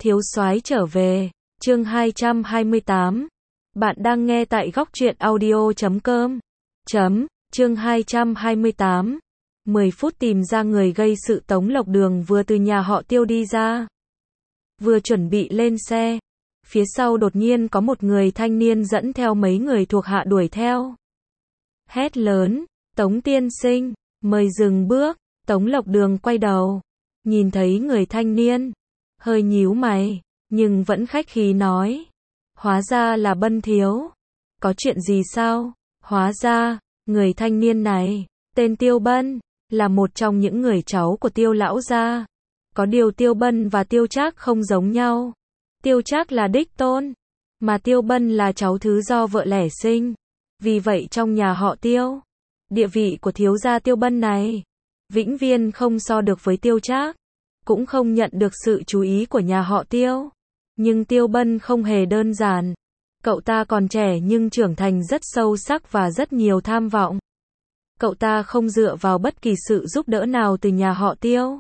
Thiếu soái trở về, chương 228. Bạn đang nghe tại góc truyện audio.com. Chương 228. 10 phút tìm ra người gây sự. Tống Lộc Đường vừa từ nhà họ Tiêu đi ra, vừa chuẩn bị lên xe. Phía sau đột nhiên có một người thanh niên dẫn theo mấy người thuộc hạ đuổi theo. Hét lớn, Tống tiên sinh, mời dừng bước. Tống Lộc Đường quay đầu, nhìn thấy người thanh niên, hơi nhíu mày, nhưng vẫn khách khí nói. Hóa ra là Bân thiếu. Có chuyện gì sao? Hóa ra, người thanh niên này, tên Tiêu Bân, là một trong những người cháu của Tiêu lão gia. Có điều Tiêu Bân và Tiêu Trác không giống nhau. Tiêu Trác là đích tôn, mà Tiêu Bân là cháu thứ do vợ lẻ sinh. Vì vậy trong nhà họ Tiêu, địa vị của thiếu gia Tiêu Bân này, vĩnh viễn không so được với Tiêu Trác, cũng không nhận được sự chú ý của nhà họ Tiêu. Nhưng Tiêu Bân không hề đơn giản. Cậu ta còn trẻ nhưng trưởng thành rất sâu sắc và rất nhiều tham vọng. Cậu ta không dựa vào bất kỳ sự giúp đỡ nào từ nhà họ Tiêu,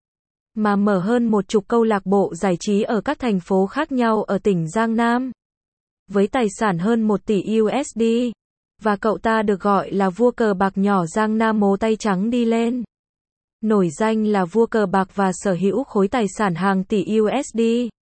mà mở hơn 10 câu lạc bộ giải trí ở các thành phố khác nhau ở tỉnh Giang Nam, với tài sản hơn 1 tỷ USD. Và cậu ta được gọi là vua cờ bạc nhỏ Giang Nam mố tay trắng đi lên. Nổi danh là vua cờ bạc và sở hữu khối tài sản hàng tỷ USD.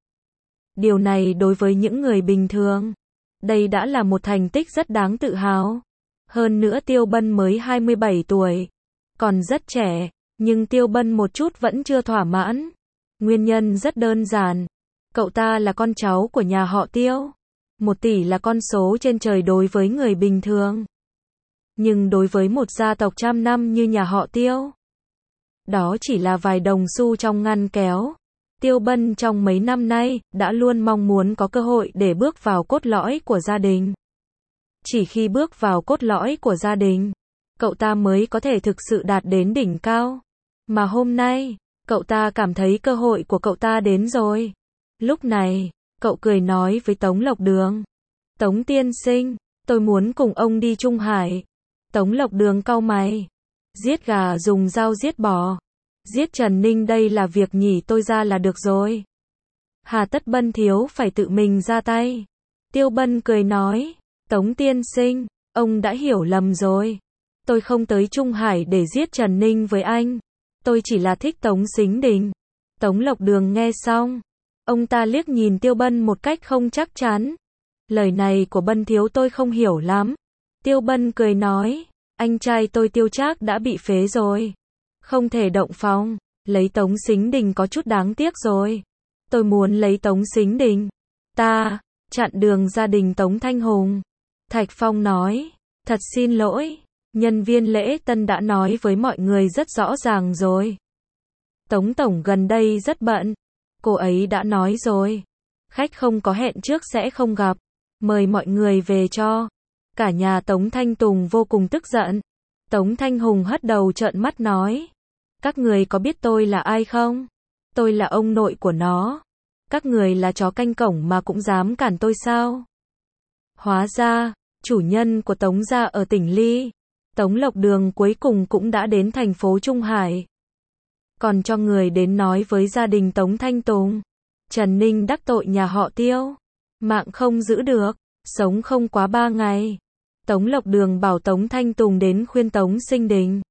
Điều này đối với những người bình thường, đây đã là một thành tích rất đáng tự hào. Hơn nữa Tiêu Bân mới 27 tuổi, còn rất trẻ, nhưng Tiêu Bân một chút vẫn chưa thỏa mãn. Nguyên nhân rất đơn giản, cậu ta là con cháu của nhà họ Tiêu. 1 tỷ là con số trên trời đối với người bình thường, nhưng đối với một gia tộc trăm năm như nhà họ Tiêu, đó chỉ là vài đồng xu trong ngăn kéo. Tiêu Bân trong mấy năm nay đã luôn mong muốn có cơ hội để bước vào cốt lõi của gia đình. Chỉ khi bước vào cốt lõi của gia đình, cậu ta mới có thể thực sự đạt đến đỉnh cao. Mà hôm nay, cậu ta cảm thấy cơ hội của cậu ta đến rồi. Lúc này, cậu cười nói với Tống Lộc Đường. Tống tiên sinh, tôi muốn cùng ông đi Trung Hải. Tống Lộc Đường cau mày. Giết gà dùng dao giết bò. Giết Trần Ninh đây là việc nhỉ, tôi ra là được rồi. Hà tất Bân thiếu phải tự mình ra tay. Tiêu Bân cười nói. Tống tiên sinh, ông đã hiểu lầm rồi. Tôi không tới Trung Hải để giết Trần Ninh với anh. Tôi chỉ là thích Tống Sính Đình. Tống Lộc Đường nghe xong, ông ta liếc nhìn Tiêu Bân một cách không chắc chắn. Lời này của Bân thiếu tôi không hiểu lắm. Tiêu Bân cười nói. Anh trai tôi Tiêu Trác đã bị phế rồi, không thể động phòng. Lấy Tống Sính Đình có chút đáng tiếc rồi. Tôi muốn lấy Tống Sính Đình. Ta chặn đường gia đình Tống Thanh Hùng. Thạch Phong nói. Thật xin lỗi, nhân viên lễ tân đã nói với mọi người rất rõ ràng rồi. Tống tổng gần đây rất bận. Cô ấy đã nói rồi, khách không có hẹn trước sẽ không gặp. Mời mọi người về cho. Cả nhà Tống Thanh Tùng vô cùng tức giận. Tống Thanh Hùng hất đầu trợn mắt nói. Các người có biết tôi là ai không? Tôi là ông nội của nó. Các người là chó canh cổng mà cũng dám cản tôi sao? Hóa ra, chủ nhân của Tống gia ở tỉnh Ly, Tống Lộc Đường cuối cùng cũng đã đến thành phố Trung Hải. Còn cho người đến nói với gia đình Tống Thanh Tùng. Trần Ninh đắc tội nhà họ Tiêu, mạng không giữ được, sống không quá 3 ngày. Tống Lộc Đường bảo Tống Thanh Tùng đến khuyên Tống Sính Đình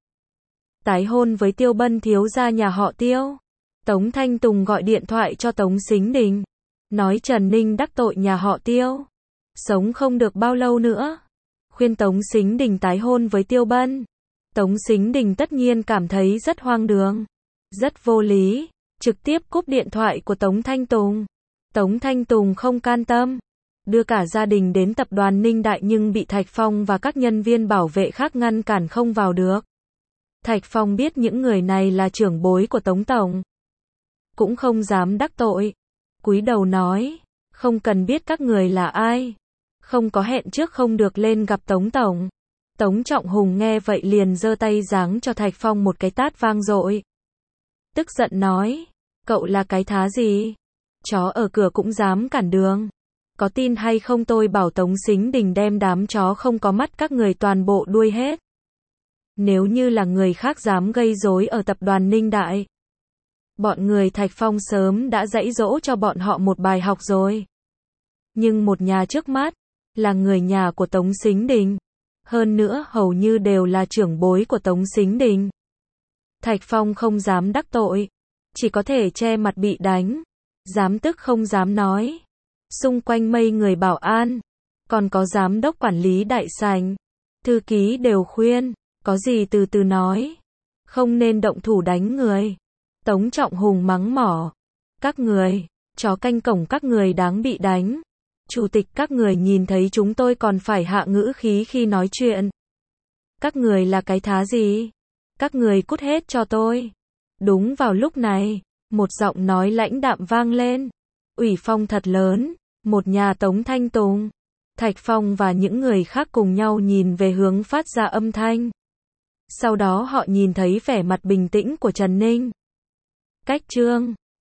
tái hôn với Tiêu Bân thiếu gia nhà họ Tiêu. Tống Thanh Tùng gọi điện thoại cho Tống Sính Đình, nói Trần Ninh đắc tội nhà họ Tiêu, sống không được bao lâu nữa, khuyên Tống Sính Đình tái hôn với Tiêu Bân. Tống Sính Đình tất nhiên cảm thấy rất hoang đường, rất vô lý, trực tiếp cúp điện thoại của Tống Thanh Tùng. Tống Thanh Tùng không can tâm, đưa cả gia đình đến tập đoàn Ninh Đại nhưng bị Thạch Phong và các nhân viên bảo vệ khác ngăn cản không vào được. Thạch Phong biết những người này là trưởng bối của Tống tổng, cũng không dám đắc tội, cúi đầu nói, không cần biết các người là ai, không có hẹn trước không được lên gặp Tống tổng. Tống Trọng Hùng nghe vậy liền giơ tay giáng cho Thạch Phong một cái tát vang dội. Tức giận nói, cậu là cái thá gì? Chó ở cửa cũng dám cản đường. Có tin hay không tôi bảo Tống Sính Đình đem đám chó không có mắt các người toàn bộ đuôi hết. Nếu như là người khác dám gây rối ở tập đoàn Ninh Đại, Bọn người Thạch Phong sớm đã dạy dỗ cho bọn họ một bài học rồi. Nhưng một nhà trước mắt, là người nhà của Tống Sính Đình. Hơn nữa hầu như đều là trưởng bối của Tống Sính Đình. Thạch Phong không dám đắc tội, chỉ có thể che mặt bị đánh. Dám tức không dám nói. Xung quanh mây người bảo an, còn có giám đốc quản lý đại sảnh, thư ký đều khuyên, có gì từ từ nói, không nên động thủ đánh người. Tống Trọng Hùng mắng mỏ, các người, chó canh cổng các người đáng bị đánh. Chủ tịch các người nhìn thấy chúng tôi còn phải hạ ngữ khí khi nói chuyện. Các người là cái thá gì? Các người cút hết cho tôi. Đúng vào lúc này, một giọng nói lãnh đạm vang lên. Ủy phong thật lớn, một nhà Tống Thanh Tùng. Thạch Phong và những người khác cùng nhau nhìn về hướng phát ra âm thanh. Sau đó họ nhìn thấy vẻ mặt bình tĩnh của Trần Ninh. Cách chương